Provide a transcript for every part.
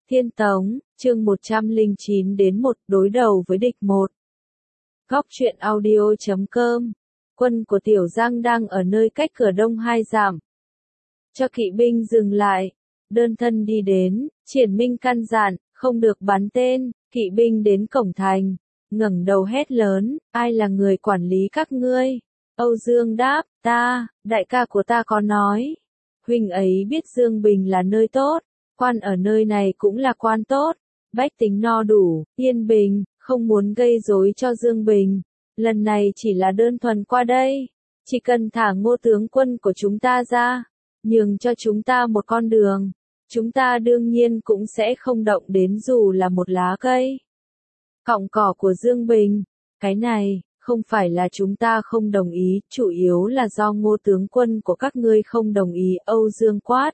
Thiên Tống, chương 109 đến 1 đối đầu với địch 1. Góc truyện audio.com. Quân của Tiểu Giang đang ở nơi cách cửa đông 2 dặm. Cho kỵ binh dừng lại. Đơn thân đi đến, Triển Minh căn dặn, không được bắn tên. Kỵ binh đến cổng thành, ngẩng đầu hét lớn, ai là người quản lý các ngươi? Âu Dương đáp, ta, đại ca của ta có nói. Huynh ấy biết Dương Bình là nơi tốt, quan ở nơi này cũng là quan tốt, bách tính no đủ, yên bình, không muốn gây rối cho Dương Bình. Lần này chỉ là đơn thuần qua đây, chỉ cần thả Ngô tướng quân của chúng ta ra, nhường cho chúng ta một con đường, chúng ta đương nhiên cũng sẽ không động đến dù là một lá cây. Cọng cỏ của Dương Bình, cái này, không phải là chúng ta không đồng ý, chủ yếu là do Ngô tướng quân của các ngươi không đồng ý. Âu Dương quát.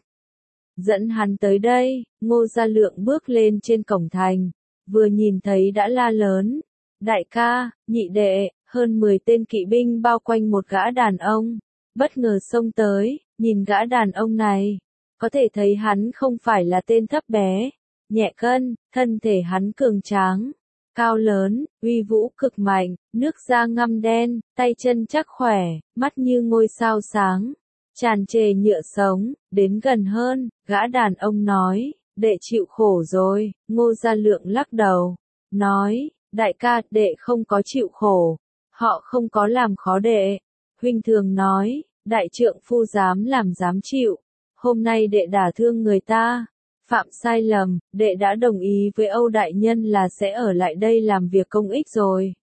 Dẫn hắn tới đây, Ngô Gia Lượng bước lên trên cổng thành, vừa nhìn thấy đã la lớn. Đại ca, nhị đệ, hơn 10 tên kỵ binh bao quanh một gã đàn ông, bất ngờ xông tới, nhìn gã đàn ông này, có thể thấy hắn không phải là tên thấp bé, nhẹ cân, thân thể hắn cường tráng, cao lớn, uy vũ cực mạnh, nước da ngăm đen, tay chân chắc khỏe, mắt như ngôi sao sáng, tràn trề nhựa sống. Đến gần hơn, gã đàn ông nói, đệ chịu khổ rồi. Ngô Gia Lượng lắc đầu, nói, đại ca, đệ không có chịu khổ, họ không có làm khó đệ. Huynh thường nói, đại trượng phu dám làm dám chịu, hôm nay đệ đả thương người ta, phạm sai lầm, đệ đã đồng ý với Âu đại nhân là sẽ ở lại đây làm việc công ích rồi.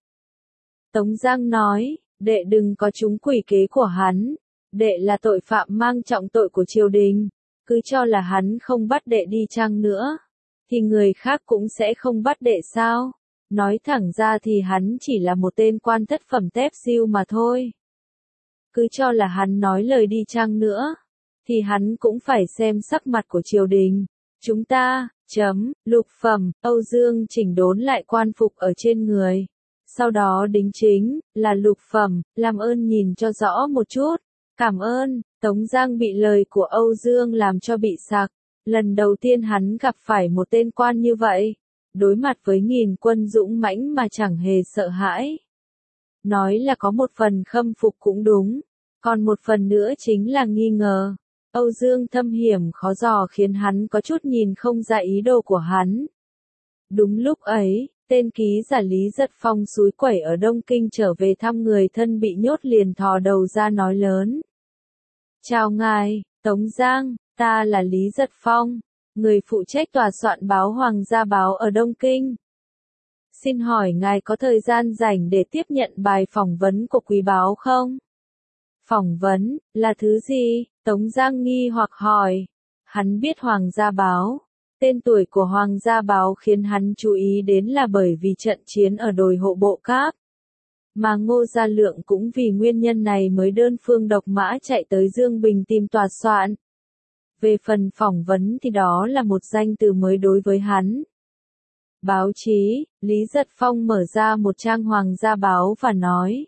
Tống Giang nói, đệ đừng có trúng quỷ kế của hắn, đệ là tội phạm mang trọng tội của triều đình, cứ cho là hắn không bắt đệ đi chăng nữa, thì người khác cũng sẽ không bắt đệ sao? Nói thẳng ra thì hắn chỉ là một tên quan thất phẩm tép siêu mà thôi. Cứ cho là hắn nói lời đi chăng nữa, thì hắn cũng phải xem sắc mặt của triều đình. Chúng ta, lục phẩm, Âu Dương chỉnh đốn lại quan phục ở trên người. Sau đó đính chính, là lục phẩm, làm ơn nhìn cho rõ một chút. Cảm ơn. Tống Giang bị lời của Âu Dương làm cho bị sặc. Lần đầu tiên hắn gặp phải một tên quan như vậy. Đối mặt với nghìn quân dũng mãnh mà chẳng hề sợ hãi. Nói là có một phần khâm phục cũng đúng. Còn một phần nữa chính là nghi ngờ. Âu Dương thâm hiểm khó dò khiến hắn có chút nhìn không ra ý đồ của hắn. Đúng lúc ấy, tên ký giả Lý Giật Phong xúi quẩy ở Đông Kinh trở về thăm người thân bị nhốt liền thò đầu ra nói lớn. Chào ngài, Tống Giang, ta là Lý Giật Phong, người phụ trách tòa soạn báo Hoàng gia báo ở Đông Kinh. Xin hỏi ngài có thời gian rảnh để tiếp nhận bài phỏng vấn của quý báo không? Phỏng vấn, là thứ gì? Tống Giang nghi hoặc hỏi. Hắn biết Hoàng gia báo. Tên tuổi của Hoàng gia báo khiến hắn chú ý đến là bởi vì trận chiến ở đồi hộ bộ Cáp. Mà Ngô Gia Lượng cũng vì nguyên nhân này mới đơn phương độc mã chạy tới Dương Bình tìm tòa soạn. Về phần phỏng vấn thì đó là một danh từ mới đối với hắn. Báo chí, Lý Giật Phong mở ra một trang Hoàng gia báo và nói.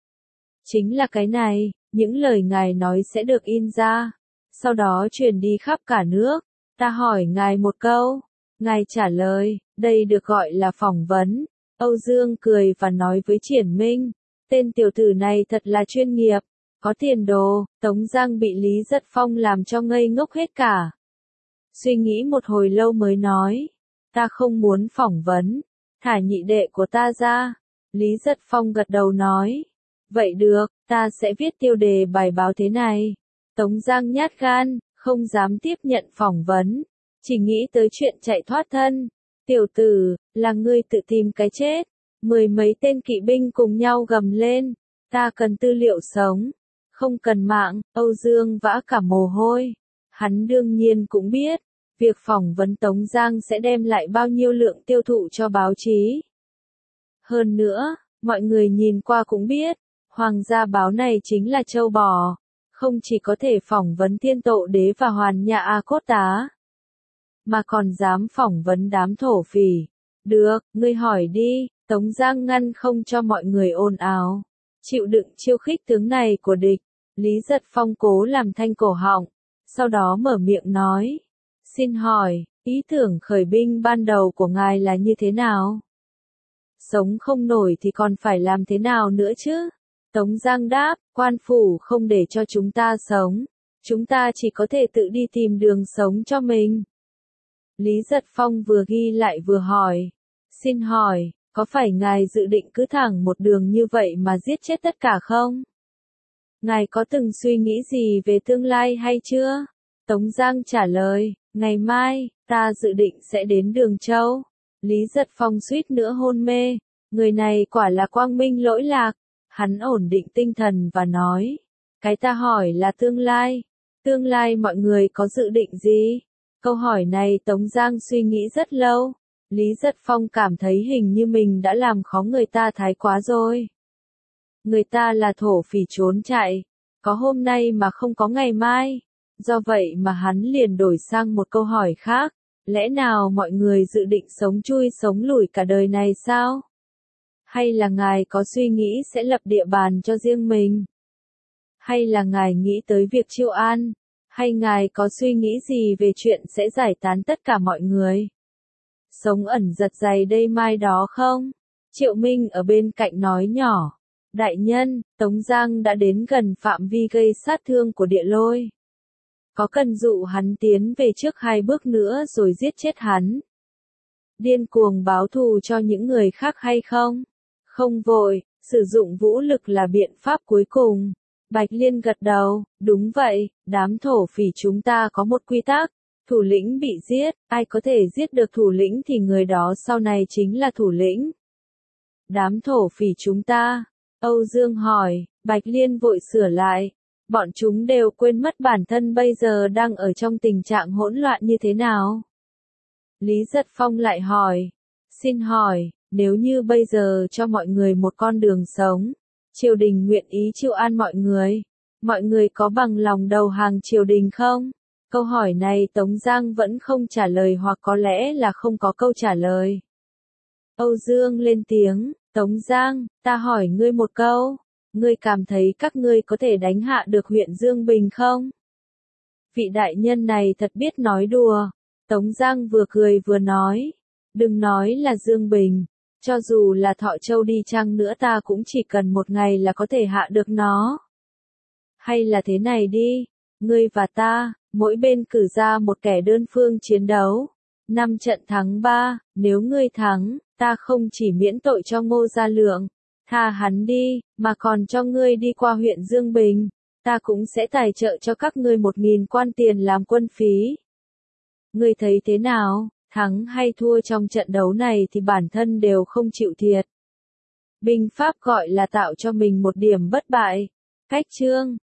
Chính là cái này, những lời ngài nói sẽ được in ra, sau đó truyền đi khắp cả nước. Ta hỏi ngài một câu, ngài trả lời, đây được gọi là phỏng vấn. Âu Dương cười và nói với Triển Minh, tên tiểu tử này thật là chuyên nghiệp, có tiền đồ. Tống Giang bị Lý Giật Phong làm cho ngây ngốc hết cả. Suy nghĩ một hồi lâu mới nói, ta không muốn phỏng vấn, thả nhị đệ của ta ra. Lý Giật Phong gật đầu nói, vậy được, ta sẽ viết tiêu đề bài báo thế này. Tống Giang nhát gan, không dám tiếp nhận phỏng vấn, chỉ nghĩ tới chuyện chạy thoát thân. Tiểu tử, là ngươi tự tìm cái chết. 10 mấy tên kỵ binh cùng nhau gầm lên, ta cần tư liệu sống, không cần mạng. Âu Dương vã cả mồ hôi. Hắn đương nhiên cũng biết, việc phỏng vấn Tống Giang sẽ đem lại bao nhiêu lượng tiêu thụ cho báo chí. Hơn nữa, mọi người nhìn qua cũng biết, Hoàng gia báo này chính là châu bò, không chỉ có thể phỏng vấn Thiên Tộ Đế và Hoàn Nha A Cốt Tá, mà còn dám phỏng vấn đám thổ phỉ. Được, ngươi hỏi đi. Tống Giang ngăn không cho mọi người ồn ào. Chịu đựng chiêu khích tướng này của địch, Lý Giật Phong cố làm thanh cổ họng, sau đó mở miệng nói. Xin hỏi, Ý tưởng khởi binh ban đầu của ngài là như thế nào? Sống không nổi thì còn phải làm thế nào nữa chứ? Tống Giang đáp, quan phủ không để cho chúng ta sống. Chúng ta chỉ có thể tự đi tìm đường sống cho mình. Lý Giật Phong vừa ghi lại vừa hỏi. Xin hỏi, có phải ngài dự định cứ thẳng một đường như vậy mà giết chết tất cả không? Ngài có từng suy nghĩ gì về tương lai hay chưa? Tống Giang trả lời, ngày mai, ta dự định sẽ đến Đường Châu. Lý Giật Phong suýt nữa hôn mê. Người này quả là quang minh lỗi lạc. Hắn ổn định tinh thần và nói, cái ta hỏi là tương lai. Tương lai mọi người có dự định gì? Câu hỏi này Tống Giang suy nghĩ rất lâu. Lý Giật Phong cảm thấy hình như mình đã làm khó người ta thái quá rồi. Người ta là thổ phỉ trốn chạy, có hôm nay mà không có ngày mai. Do vậy mà hắn liền đổi sang một câu hỏi khác. Lẽ nào mọi người dự định sống chui sống lủi cả đời này sao? Hay là ngài có suy nghĩ sẽ lập địa bàn cho riêng mình? Hay là ngài nghĩ tới việc chiêu an? Hay ngài có suy nghĩ gì về chuyện sẽ giải tán tất cả mọi người? Sống ẩn giật dày đây mai đó không? Triệu Minh ở bên cạnh nói nhỏ. Đại nhân, Tống Giang đã đến gần phạm vi gây sát thương của địa lôi. Có cần dụ hắn tiến về trước 2 bước nữa rồi giết chết hắn? Điên cuồng báo thù cho những người khác hay không? Không vội, sử dụng vũ lực là biện pháp cuối cùng. Bạch Liên gật đầu, đúng vậy, đám thổ phỉ chúng ta có một quy tắc. Thủ lĩnh bị giết, ai có thể giết được thủ lĩnh thì người đó sau này chính là thủ lĩnh. Đám thổ phỉ chúng ta, Âu Dương hỏi, Bạch Liên vội sửa lại. Bọn chúng đều quên mất bản thân bây giờ đang ở trong tình trạng hỗn loạn như thế nào. Lý Giật Phong lại hỏi, xin hỏi, nếu như bây giờ cho mọi người một con đường sống, triều đình nguyện ý chiêu an mọi người có bằng lòng đầu hàng triều đình không? Câu hỏi này Tống Giang vẫn không trả lời hoặc có lẽ là không có câu trả lời. Âu Dương lên tiếng, Tống Giang, ta hỏi ngươi một câu. Ngươi cảm thấy các ngươi có thể đánh hạ được huyện Dương Bình không? Vị đại nhân này thật biết nói đùa. Tống Giang vừa cười vừa nói. Đừng nói là Dương Bình. Cho dù là Thọ Châu đi chăng nữa ta cũng chỉ cần 1 ngày là có thể hạ được nó. Hay là thế này đi. Ngươi và ta, mỗi bên cử ra một kẻ đơn phương chiến đấu. 5 trận thắng 3, nếu ngươi thắng, ta không chỉ miễn tội cho Ngô Gia Lượng. Tha hắn đi, mà còn cho ngươi đi qua huyện Dương Bình. Ta cũng sẽ tài trợ cho các ngươi 1.000 quan tiền làm quân phí. Ngươi thấy thế nào, thắng hay thua trong trận đấu này thì bản thân đều không chịu thiệt. Binh pháp gọi là tạo cho mình một điểm bất bại. Cách chương